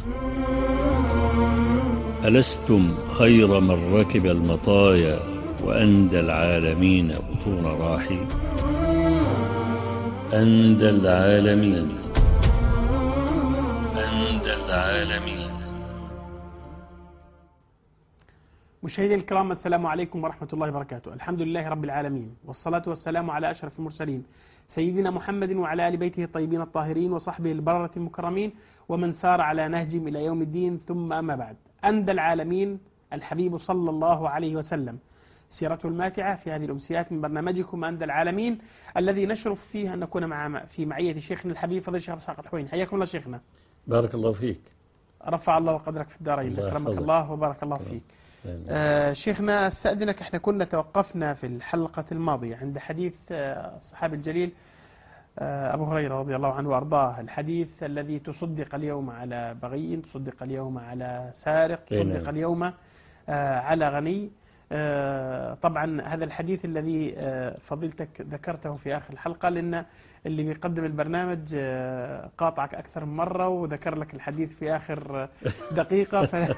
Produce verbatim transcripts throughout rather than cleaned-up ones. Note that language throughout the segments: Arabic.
ألستم خير من ركب المطايا وأندى العالمين بطون راحي. أندى العالمين أندى العالمين. مشاهدي الكرام، السلام عليكم ورحمة الله وبركاته. الحمد لله رب العالمين، والصلاة والسلام على أشرف المرسلين سيدنا محمد وعلى آل بيته الطيبين الطاهرين وصحبه البررة المكرمين ومن سار على نهجهم إلى يوم الدين، ثم أما بعد. أندى العالمين الحبيب صلى الله عليه وسلم، سيرته الماتعة في هذه الأمسيات من برنامجكم أندى العالمين، الذي نشرف فيه أن نكون مع في معية شيخنا الحبيب فضيلة الشيخ إسحاق الحويني. حياكم الله شيخنا. بارك الله فيك. رفع الله قدرك في الدارين، أكرمك الله وبارك الله فيك. آه شيخنا، استأذنك، احنا كنا توقفنا في الحلقة الماضية عند حديث آه الصحابي الجليل آه أبو هريرة رضي الله عنه وأرضاه، الحديث الذي تصدق اليوم على بغي، تصدق اليوم على سارق، تصدق اليوم آه على غني. آه طبعا هذا الحديث الذي آه فضيلتك ذكرته في آخر الحلقة، لأن اللي بيقدم البرنامج آه قاطعك أكثر من مرة وذكر لك الحديث في آخر دقيقة ف...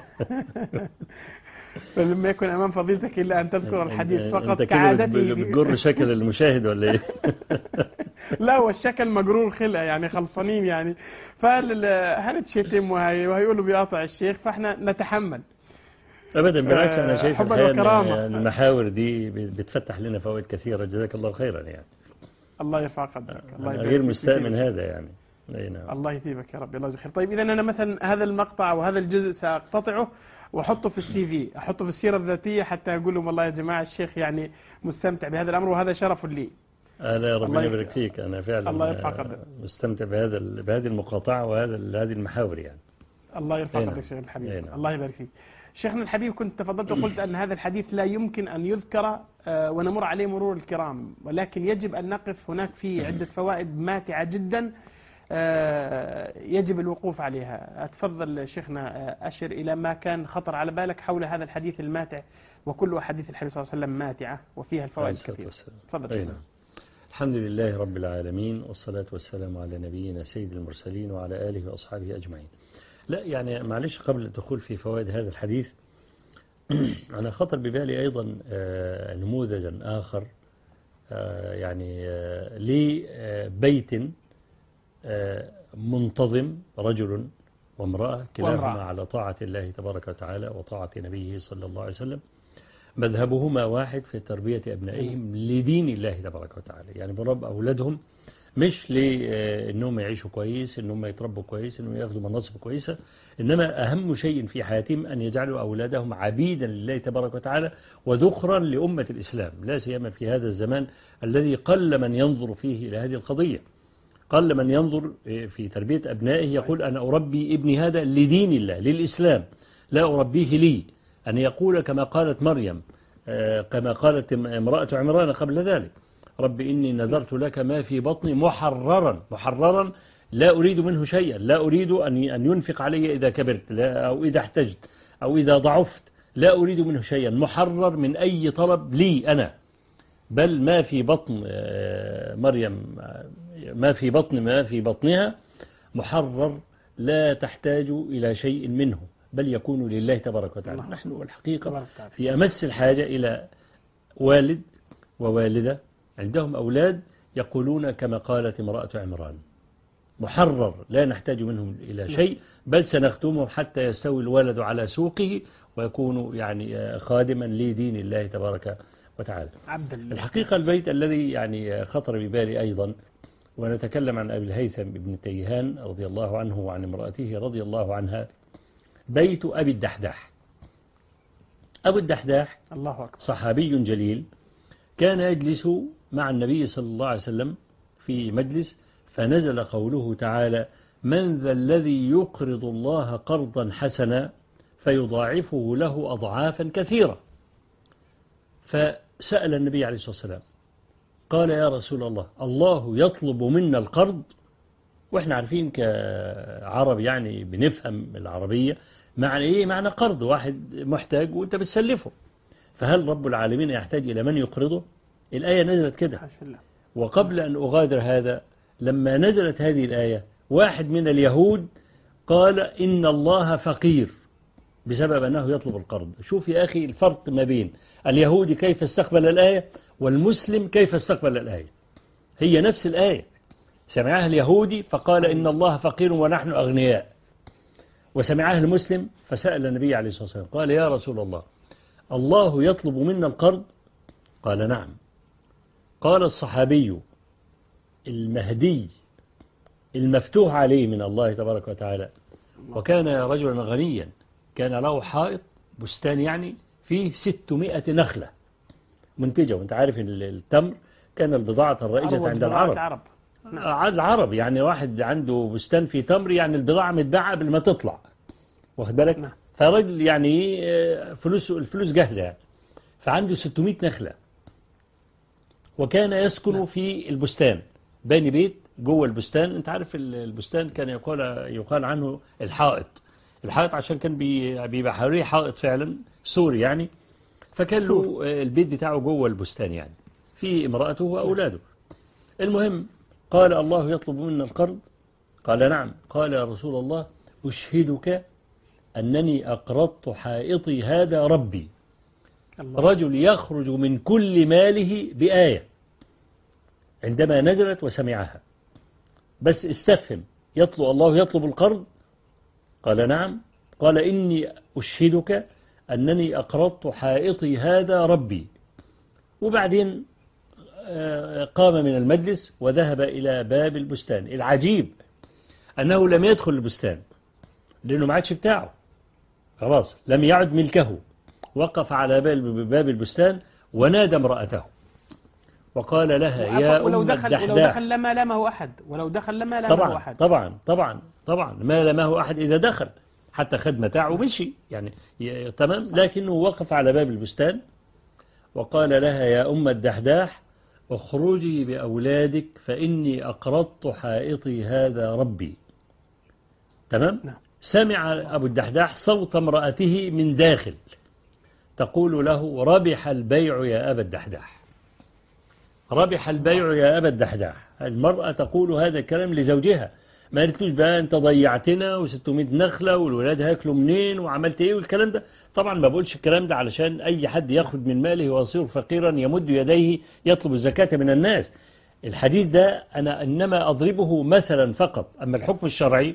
فلما يكن أمام فضيلتك إلا أن تذكر الحديث فقط كعادته. بتجر شكل المشاهد ولا إيه؟ لا، هو الشكل مجرور خلقة يعني، خلصانين يعني، فهنتشتم وهيقولوا بيقاطع الشيخ، فاحنا نتحمل. أبدا، بالعكس، أنا شايف الحقيقة المحاور دي بتفتح لنا فوائد كثيرة، جزاك الله خيرا يعني. الله يرفع قدرك. الله غير مستاء من هذا يعني. نعم. الله يثيبك يا رب، الله يجزيك خير. طيب إذا أنا مثلا هذا المقطع وهذا الجزء سأقتطعه واحطه في السي في، احطه في السيره الذاتيه، حتى اقول لهم والله يا جماعه الشيخ يعني مستمتع بهذا الامر، وهذا شرف لي. لا يا ربنا يبارك فيك، انا فعلا الله يرفع قدرك، مستمتع بهذا بهذه المقاطعه وهذا هذه المحاور يعني. الله يرفع قدرك شيخ الحبيب، الله يبارك فيك. شيخنا الحبيب، كنت تفضلت وقلت ان هذا الحديث لا يمكن ان يذكر ونمر عليه مرور الكرام، ولكن يجب ان نقف هناك فيه عده فوائد ماتعه جدا يجب الوقوف عليها. أتفضل شيخنا، أشر إلى ما كان خطر على بالك حول هذا الحديث الماتع، وكل أحاديث الحديث صلى الله عليه وسلم ماتعة وفيها الفوائد الكثيرة. تفضل شيخنا. الحمد لله رب العالمين، والصلاة والسلام على نبينا سيد المرسلين وعلى آله وأصحابه أجمعين. لا يعني معلش، قبل الدخول في فوائد هذا الحديث أنا خطر ببالي أيضا نموذجا آخر، يعني لبيت منتظم، رجل وامرأة كلاهما على طاعة الله تبارك وتعالى وطاعة نبيه صلى الله عليه وسلم، مذهبهما واحد في تربية أبنائهم لدين الله تبارك وتعالى، يعني برب أولادهم مش لأنهم يعيشوا كويس، أنهم يتربوا كويس، أنهم يأخذوا مناصب كويسة، إنما أهم شيء في حياتهم أن يجعلوا أولادهم عبيدا لله تبارك وتعالى وذخرا لأمة الإسلام، لا سيما في هذا الزمان الذي قل من ينظر فيه إلى هذه القضية. قل من ينظر في تربية أبنائه يقول أنا أربي ابني هذا لدين الله للإسلام، لا أربيه لي، أن يقول كما قالت مريم، كما قالت امرأة عمران قبل ذلك، رب إني نذرت لك ما في بطني محررا محررا لا أريد منه شيئا، لا أريد أن ينفق علي إذا كبرت أو إذا احتجت أو إذا ضعفت، لا أريد منه شيئا، محرر من أي طلب لي أنا، بل ما في بطن مريم ما في بطن ما في بطنها محرر، لا تحتاج إلى شيء منه، بل يكون لله تبارك وتعالى. نحن والحقيقة في أمس الحاجة إلى والد ووالدة عندهم أولاد يقولون كما قالت امرأة عمران، محرر لا نحتاج منهم إلى شيء، بل سنختمهم حتى يستوي الولد على سوقه ويكون يعني خادما لدين الله تبارك وتعالى. الحقيقة البيت الذي يعني خطر ببالي أيضا، ونتكلم عن أبي الهيثم بن تيهان رضي الله عنه وعن امرأته رضي الله عنها، بيت أبي الدحداح. أبو الدحداح صحابي جليل، كان يجلس مع النبي صلى الله عليه وسلم في مجلس، فنزل قوله تعالى من ذا الذي يقرض الله قرضا حسنا فيضاعفه له أضعافا كثيرة. فسأل النبي عليه الصلاة والسلام قال يا رسول الله، الله يطلب منا القرض؟ وإحنا عارفين كعرب يعني بنفهم العربية معنى إيه، معنى قرض، واحد محتاج وأنت بتسلفه، فهل رب العالمين يحتاج إلى من يقرضه؟ الآية نزلت كده. وقبل أن أغادر هذا، لما نزلت هذه الآية واحد من اليهود قال إن الله فقير بسبب أنه يطلب القرض. شوف يا أخي الفرق ما بين اليهودي كيف استقبل الآية والمسلم كيف استقبل الآية. هي نفس الآية، سمعها اليهودي فقال إن الله فقير ونحن أغنياء، وسمعها المسلم فسأل النبي عليه الصلاة والسلام قال يا رسول الله الله يطلب منا القرض؟ قال نعم. قال الصحابي المهدي المفتوح عليه من الله تبارك وتعالى، وكان رجلا غنيا، كان له حائط بستان يعني فيه ستمائة نخلة منتجة، وانت عارف التمر كان البضاعة الرائجة عند العرب. العرب. نعم. العرب يعني واحد عنده بستان فيه تمر يعني البضاعة متباعة قبل ما تطلع، واخد بالك؟ نعم. فرجل يعني فلوس الفلوس جاهزة يعني. فعنده ستمائة نخلة، وكان يسكن نعم. في البستان، باني بيت جوه البستان. انت عارف البستان كان يقال يقال عنه الحائط، الحائط عشان كان بيبقى حواليه حائط فعلا سوري يعني، فكان له البيت بتاعه جوه البستان يعني في امرأته وأولاده. المهم قال الله يطلب منا القرض؟ قال نعم. قال يا رسول الله أشهدك أنني أقرضت حائطي هذا ربي. الله. رجل يخرج من كل ماله بآية عندما نزلت وسمعها، بس استفهم يطلب الله يطلب القرض؟ قال نعم. قال إني أشهدك أنني أقرضت حائطي هذا ربي. وبعدين قام من المجلس وذهب إلى باب البستان. العجيب أنه لم يدخل البستان لأنه ما عادش بتاعه، خلاص لم يعد ملكه. وقف على باب البستان ونادى امرأته وقال لها يا أم الدحداح. ولو دخل لما لمه أحد، ولو دخل لما لمه طبعا أحد. طبعا طبعا طبعا ما لمه أحد إذا دخل، حتى خد متاعه ومشي يعني تمام. لكنه وقف على باب البستان وقال لها يا أم الدحداح اخرجي بأولادك فإني أقرضت حائطي هذا ربي. تمام. سمع أبو الدحداح صوت امرأته من داخل تقول له ربح البيع يا أبا الدحداح، ربح البيع يا أبا الدحداح. المرأة تقول هذا الكلام لزوجها، ما قالتلوش بقى أنت ضيعتنا وستمائة نخلة والولاد هاكلوا منين وعملت إيه والكلام ده. طبعا ما بقولش الكلام ده علشان أي حد ياخد من ماله ويصير فقيرا يمد يديه يطلب الزكاة من الناس. الحديث ده أنا إنما أضربه مثلا فقط، أما الحكم الشرعي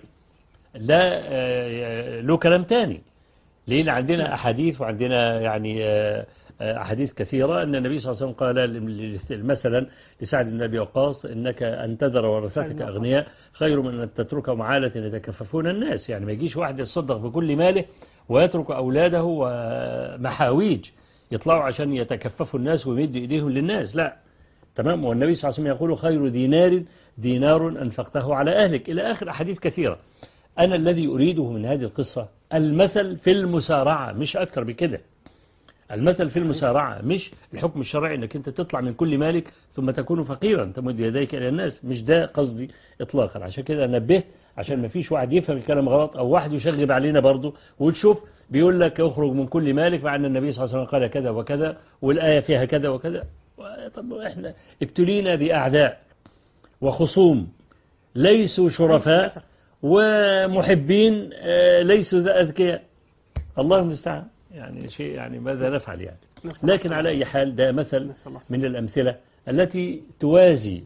لا له كلام تاني. لأن عندنا أحاديث وعندنا يعني أحاديث كثيرة أن النبي صلى الله عليه وسلم قال مثلا لسعد بن أبي وقاص إنك أن تذر ورثتك أغنياء خير من أن تتركهم عالة يتكففون الناس. يعني ما يجيش واحد يتصدق بكل ماله ويترك أولاده ومحاويج يطلعوا عشان يتكففوا الناس ويمدوا إيديهم للناس، لا. تمام. والنبي صلى الله عليه وسلم يقول خير دينار دينار أنفقته على أهلك إلى آخر أحاديث كثيرة. أنا الذي أريده من هذه القصة المثل في المسارعة، مش أكثر بكده. المثل في المسارعة مش الحكم الشرعي أنك أنت تطلع من كل مالك ثم تكون فقيرا تمد يديك إلى الناس، مش ده قصدي إطلاقا. عشان كده نبهت عشان ما فيش واحد يفهم الكلام غلط أو واحد يشغب علينا برضه وتشوف بيقول لك اخرج من كل مالك مع أن النبي صلى الله عليه وسلم قال كذا وكذا والآية فيها كذا وكذا. طب إحنا ابتلينا بأعداء وخصوم ليسوا شرفاء ومحبين ليسوا ذا أذكياء، الله المستعان. يعني شيء يعني ماذا نفعل يعني. لكن على أي حال ده مثل من الأمثلة التي توازي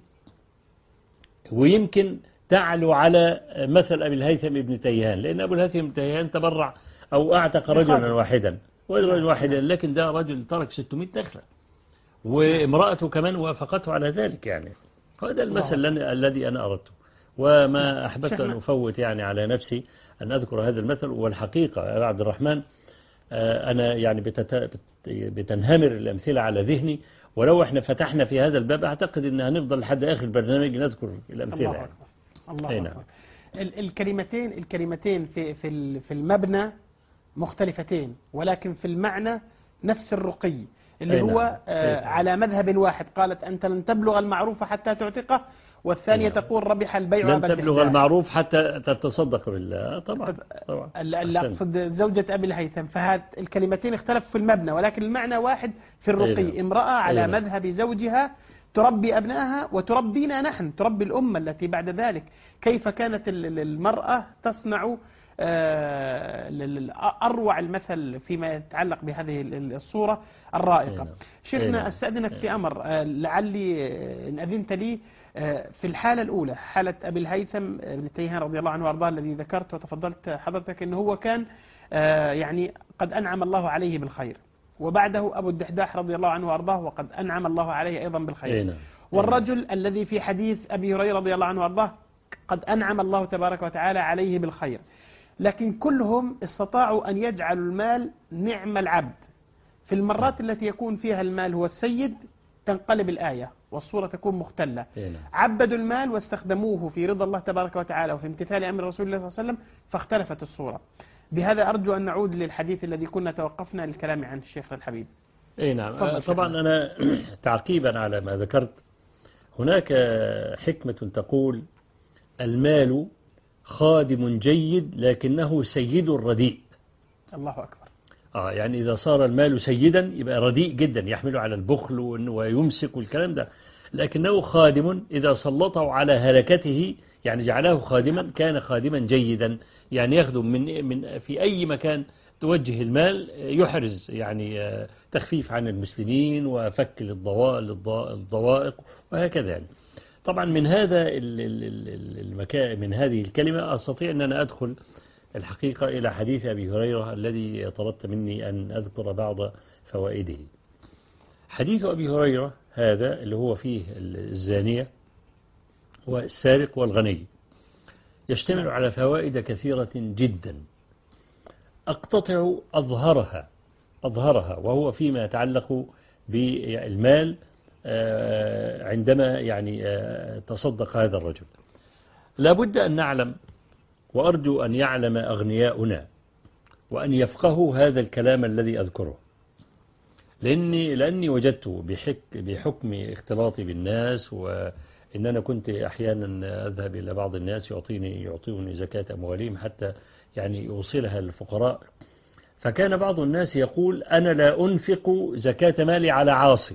ويمكن تعلو على مثل أبي الهيثم ابن تيهان، لأن أبو الهيثم ابن تيهان تبرع أو أعتق رجلا واحدا ورجلا واحدا، لكن ده رجل ترك ستمائة نخلة وامرأته كمان وافقته على ذلك. يعني هذا المثل الذي أنا أردته، وما أحببت أن أفوت يعني على نفسي أن أذكر هذا المثل. والحقيقة يا عبد الرحمن أنا يعني بتنهمر الأمثلة على ذهني، ولو احنا فتحنا في هذا الباب أعتقد أن هنفضل لحد آخر البرنامج نذكر الأمثلة. الله أكبر. الله أكبر. الكلمتين الكلمتين في في في المبنى مختلفتين، ولكن في المعنى نفس الرقي اللي هو آه على مذهب واحد. قالت أنت لن تبلغ المعروف حتى تعتقه، والثانية نعم. تقول ربح البيع لن تبلغ المعروف حتى تتصدق بالله. طبعا طبعا اللي أقصد زوجة أبي الهيثم. فهذه الكلمتين اختلفوا في المبنى ولكن المعنى واحد في الرقي. أيوة. امرأة على أيوة. مذهب زوجها تربي أبنائها وتربينا نحن، تربي الأمة التي بعد ذلك. كيف كانت المرأة تصنع أروع المثل فيما يتعلق بهذه الصورة الرائقة. شيخنا أستأذنك في أمر، لعلي إن أذنت لي، في الحالة الأولى حالة أبي الهيثم بن تيهان رضي الله عنه وأرضاه الذي ذكرت وتفضلت حضرتك أنه هو كان يعني قد أنعم الله عليه بالخير، وبعده أبو الدحداح رضي الله عنه وأرضاه وقد أنعم الله عليه أيضا بالخير، والرجل الذي في حديث أبي هريرة رضي الله عنه وأرضاه قد أنعم الله تبارك وتعالى عليه بالخير، لكن كلهم استطاعوا أن يجعلوا المال نعم العبد. في المرات التي يكون فيها المال هو السيد تنقلب الآية والصورة تكون مختلة. عبدوا المال واستخدموه في رضا الله تبارك وتعالى وفي امتثال أمر رسول الله صلى الله عليه وسلم فاختلفت الصورة. بهذا أرجو أن نعود للحديث الذي كنا توقفنا للكلام عن الشيخ الحبيب. اي نعم. طبعا أنا تعقيبا على ما ذكرت، هناك حكمة تقول المال خادم جيد لكنه سيد رديء. الله أكبر. آه يعني إذا صار المال سيدا يبقى رديء جدا، يحمل على البخل ويمسك والكلام ده، لكنه خادم إذا سلطه على هلكته، يعني جعله خادما، كان خادما جيدا، يعني يخدم من من في أي مكان توجه المال، يحرز يعني تخفيف عن المسلمين وفك الضوائق وهكذا. يعني طبعا من هذا المكان، من هذه الكلمة أستطيع أن أنا أدخل الحقيقة إلى حديث أبي هريرة الذي طلبت مني أن أذكر بعض فوائده. حديث أبي هريرة هذا اللي هو فيه الزانية والسارق والغني يشتمل على فوائد كثيرة جدا، أقتطع أظهرها أظهرها وهو فيما يتعلق بالمال عندما يعني تصدق هذا الرجل. لابد أن نعلم، وأرجو أن يعلم أغنياؤنا وأن يفقهوا هذا الكلام الذي أذكره، لأني, لأني وجدت بحك بحكم اختلاطي بالناس، وإن أنا كنت أحيانا أذهب إلى بعض الناس يعطيني يعطوني زكاة أموالهم حتى يعني يوصلها للفقراء، فكان بعض الناس يقول أنا لا أنفق زكاة مالي على عاصي.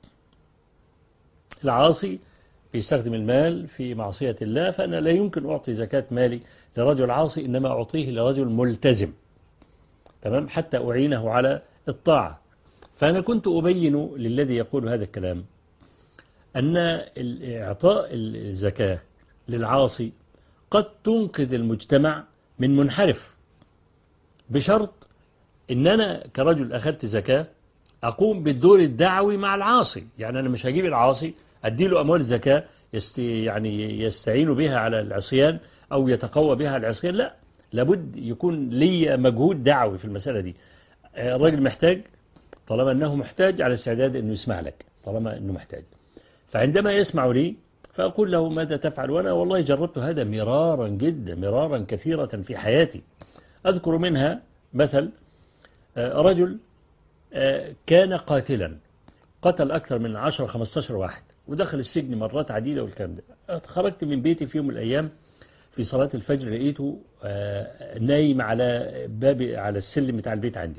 العاصي بيستخدم المال في معصية الله، فأنا لا يمكن أعطي زكاة مالي لرجل عاصي، إنما أعطيه لرجل ملتزم، تمام، حتى أعينه على الطاعة. فأنا كنت أبين للذي يقول هذا الكلام أن إعطاء الزكاة للعاصي قد تنقذ المجتمع من منحرف، بشرط إن أنا كرجل أخذت زكاة أقوم بالدور الدعوي مع العاصي. يعني أنا مش هجيب العاصي أديله أموال الزكاة يست يعني يستعين بها على العصيان أو يتقوى بها على العصيان، لا، لابد يكون لي مجهود دعوي في المسألة دي. الراجل محتاج، طالما أنه محتاج على استعداد أنه يسمع لك طالما أنه محتاج، فعندما يسمع لي فأقول له ماذا تفعل؟ وأنا والله جربت هذا مرارا جدا مرارا كثيرة في حياتي. أذكر منها مثل رجل كان قاتلا، قتل أكثر من عشرة خمسة عشر واحد ودخل السجن مرات عديدة والكلام ده. خرجت من بيتي في يوم من الأيام في صلاة الفجر لقيته نايم على باب على السلم بتاع البيت عندي،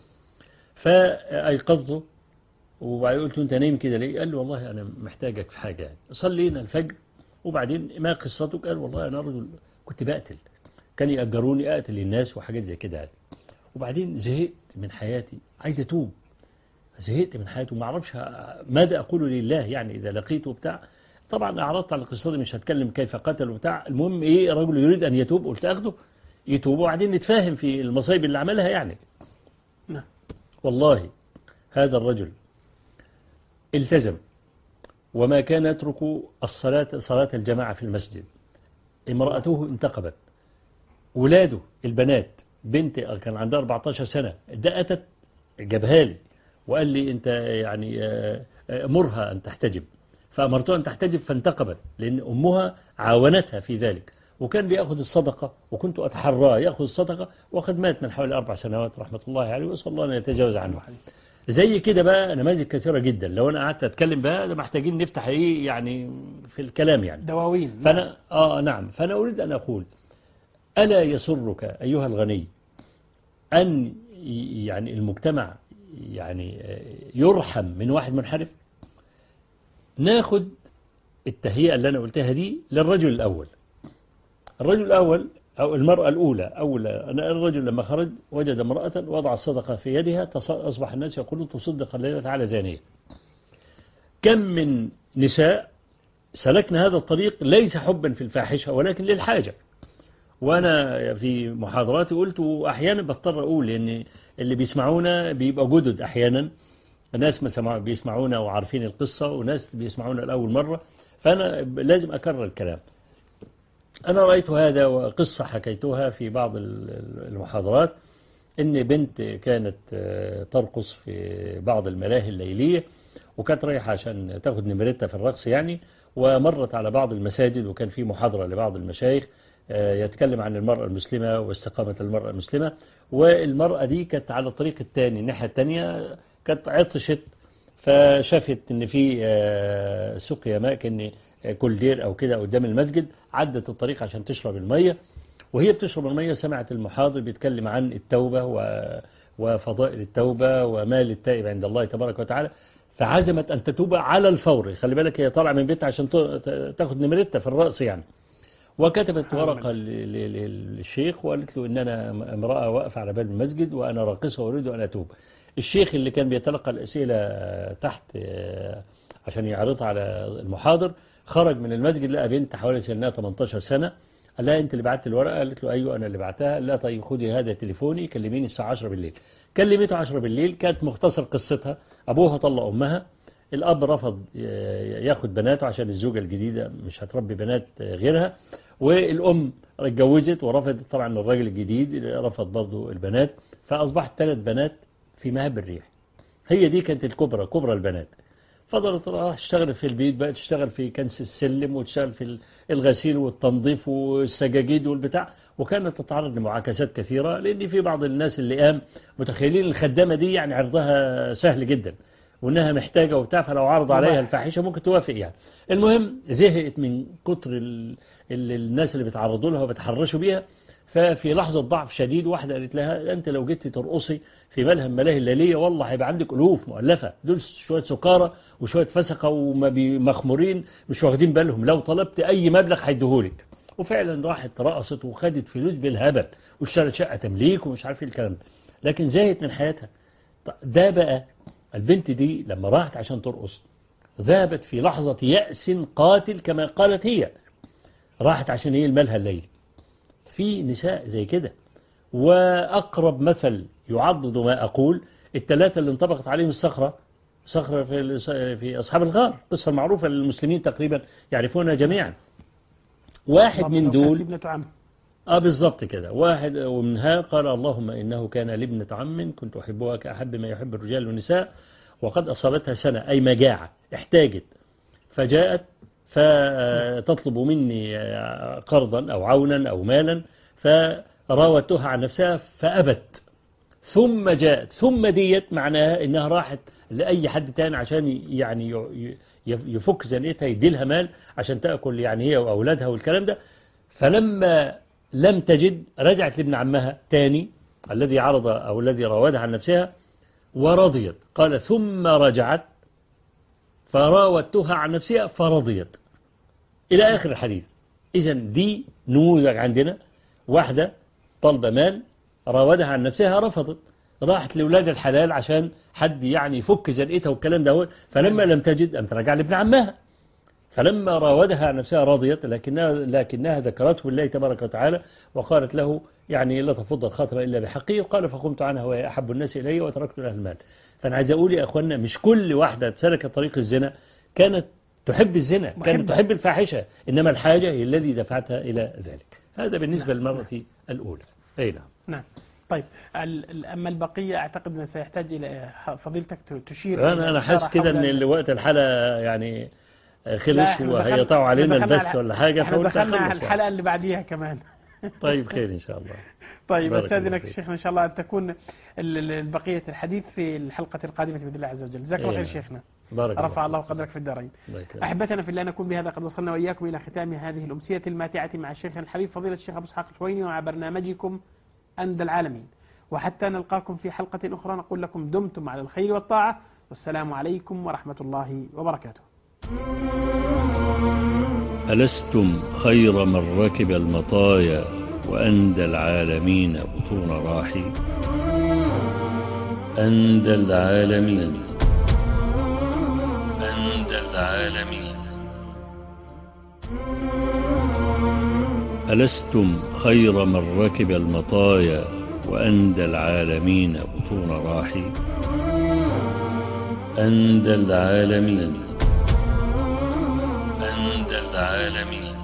فأيقظته وبعدين قلت له أنت نايم كده ليه؟ قال لي والله أنا محتاجك في حاجة. يعني صلينا الفجر وبعدين ما قصتك؟ قال والله أنا رجل كنت بقتل، كان يأجروني أقتل الناس وحاجات زي كده، وبعدين زهقت من حياتي عايز أتوب، زهقت من حياتي وما أعرفش ماذا أقول لله. يعني إذا لقيته بتاع، طبعا أعرضت على القصة دي مش هتكلم كيف قتل وبتاع. المهم إيه، رجل يريد أن يتوب، قلت أخده يتوب وبعدين نتفاهم في المصايب اللي عملها. يعني والله هذا الرجل التزم وما كان يترك الصلاة صلاة الجماعة في المسجد. امرأته انتقبت، ولاده البنات، بنت كان عندها أربعة عشر سنة ده أتت جابها لي وقال لي أنت يعني مرها أن تحتجب، فأمرتها أن تحتجب فانتقبت لأن أمها عاونتها في ذلك، وكان بيأخذ الصدقة وكنت أتحراه يأخذ الصدقة، وقد مات من حوالي أربع سنوات رحمة الله عليه، وصلى الله أن يتجاوز عنه. زي كده بقى نماذج كثيرة جدا، لو أنا قعدت أتكلم بقى ده محتاجين نفتح إيه يعني في الكلام يعني دواوين. فأنا آه نعم فأنا أريد أن أقول ألا يسرك أيها الغني أن يعني المجتمع يعني يرحم من واحد منحرف؟ ناخد التهيئة اللي أنا قلتها دي للرجل الأول. الرجل الأول أو المرأة الأولى أول الرجل لما خرج وجد امرأة وضع الصدقة في يدها، أصبح الناس يقولون تصدق الليلة على زانية. كم من نساء سلكنا هذا الطريق ليس حبا في الفاحشة ولكن للحاجة. وأنا في محاضراتي قلت أحيانا بضطر أقول لأن اللي بيسمعونا بيبقى جدد أحيانا، ناس بيسمعونا وعارفين القصة وناس بيسمعونا لأول مرة، فأنا لازم أكرر الكلام. أنا رأيت هذا وقصة حكيتها في بعض المحاضرات، إن بنت كانت ترقص في بعض الملاهي الليلية وكانت رايحة عشان تاخد نمرتها في الرقص يعني، ومرت على بعض المساجد وكان في محاضرة لبعض المشايخ يتكلم عن المرأة المسلمة واستقامة المرأة المسلمة. والمرأة دي كانت على الطريق الثاني الناحية الثانية كانت عطشت، فشافت ان في سقيا ماء كان كولدير او كده قدام المسجد، عدت الطريق عشان تشرب المية، وهي بتشرب المية سمعت المحاضر بيتكلم عن التوبة وفضائل التوبة وما للتائب عند الله تبارك وتعالى، فعزمت أن تتوب على الفور. خلي بالك هي طالعة من بيتها عشان تاخد نمرتها في الرأس يعني. وكتبت ورقة للشيخ وقالت له إن أنا امرأة واقفة على باب المسجد وأنا راقصة وأريد أن أتوب. الشيخ اللي كان بيتلقى الأسئلة تحت عشان يعرضها على المحاضر خرج من المسجد لقى بنت حوالي سنها ثمانية عشر سنة، قال لها أنت اللي بعت الورقة؟ قالت له أيوة أنا اللي بعتها. لا طيب خدي هذا تليفوني كلميني الساعة عشرة بالليل. كلمته عشرة بالليل، كانت مختصر قصتها، أبوها طلق أمها، الأب رفض ياخد بناته عشان الزوجة الجديدة مش هتربي بنات غيرها، والأم اتجوزت ورفضت طبعا الراجل الجديد رفض برضو البنات، فأصبحت ثلاث بنات في مهب الريح. هي دي كانت الكبرى كبرى البنات. فضلت راح تشتغل في البيت بقى، تشتغل في كنس السلم وتشتغل في الغسيل والتنظيف والسجاجيد والبتاع، وكانت تتعرض لمعاكسات كثيرة لأن في بعض الناس اللي قام متخيلين الخدامة دي يعني عرضها سهل جدا وإنها محتاجة وبتاع، فلو عرض عليها الفاحشة ممكن توافق يعني. المهم زهقت من كتر ال ال الناس اللي بيتعرضوا لها وبتحرشوا بيها، ففي لحظة ضعف شديد واحدة قالت لها أنت لو جيت ترقصي في ملهى الملاهي الليلية والله هيبقى عندك ألوف مؤلفة، دول شوية سكارى وشوية فسقة ومخمورين مش واخدين بالهم، لو طلبت أي مبلغ هيديهولك. وفعلا راحت رقصت وخدت فلوس بالهبل واشترت شقة تمليك ومش عارف ايه الكلام ده، لكن زهقت من حياتها. ده بقى البنت دي لما راحت عشان ترقص ذهبت في لحظة يأس قاتل كما قالت هي، راحت عشان ايه؟ الملهى الليلي. في نساء زي كده. وأقرب مثل يعضد ما أقول الثلاثة اللي انطبقت عليهم الصخرة، صخرة في في أصحاب الغار، قصة معروفة للمسلمين تقريبا يعرفونها جميعا. واحد من دول اه بالضبط كده، واحد ومنها قال اللهم إنه كان لابنة عم كنت أحبها كأحب ما يحب الرجال والنساء وقد أصابتها سنة أي مجاعة احتاجت، فجاءت فتطلب مني قرضا أو عونا أو مالا، فراودتها عن نفسها فأبت، ثم جاءت، ثم ديت معناها إنها راحت لأي حد تاني عشان يعني يفك زنقتها يديلها مال عشان تأكل يعني هي وأولادها والكلام ده. فلما لم تجد رجعت لابن عمها تاني الذي عرض أو الذي راودها عن نفسها ورضيت، قال ثم رجعت فراودتها عن نفسها فرضيت إلى آخر الحديث. إذن دي نموذج عندنا، واحدة طلب مال راودها عن نفسها رفضت، راحت لأولاد الحلال عشان حد يعني يفك زنقتها والكلام ده، فلما لم تجد أن ترجع لابن عمها، فلما راودها عن نفسها رضيت، لكنها, لكنها ذكرته الله تبارك وتعالى وقالت له يعني لا تفض الخاتم إلا بحقه، وقال فقمت عنها وهي أحب الناس إلي وتركت له المال. فأنا عايز أقول يا أخوانا مش كل واحدة سلكت طريق الزنا كانت تحب الزنا، كانت تحب الفاحشة، إنما الحاجة هي الذي دفعتها إلى ذلك. هذا بالنسبة نعم. للمرة الأولى. أي نعم. نعم. طيب أما البقية أعتقد أنه سيحتاج إلى فضيلتك تشير. أنا أنا حاسس كده أن وقت الحلقة يعني خلص وهيطعوا علينا البث ولا حاجة، فقلت دخلنا على الحلقة اللي بعديها كمان. طيب خير إن شاء الله. طيب أستاذنك شيخنا إن شاء الله أن تكون بقية الحديث في الحلقة القادمة بإذن الله عز وجل. جزاك الله خير شيخنا. بارك رفع الله قدرك في الدارين. أحبتنا في الله، نكون بهذا قد وصلنا وإياكم إلى ختام هذه الأمسية الماتعة مع الشيخ الحبيب فضيلة الشيخ أبو إسحاق الحويني ومع برنامجكم أندى العالمين. وحتى نلقاكم في حلقة أخرى نقول لكم دمتم على الخير والطاعة، والسلام عليكم ورحمة الله وبركاته. ألستم خير من ركب المطايا وأندى العالمين بطون راحي. أندى العالمين أندى العالمين. ألستم خير من ركب المطايا وأندى العالمين بطون راحي. أندى العالمين أندى العالمين.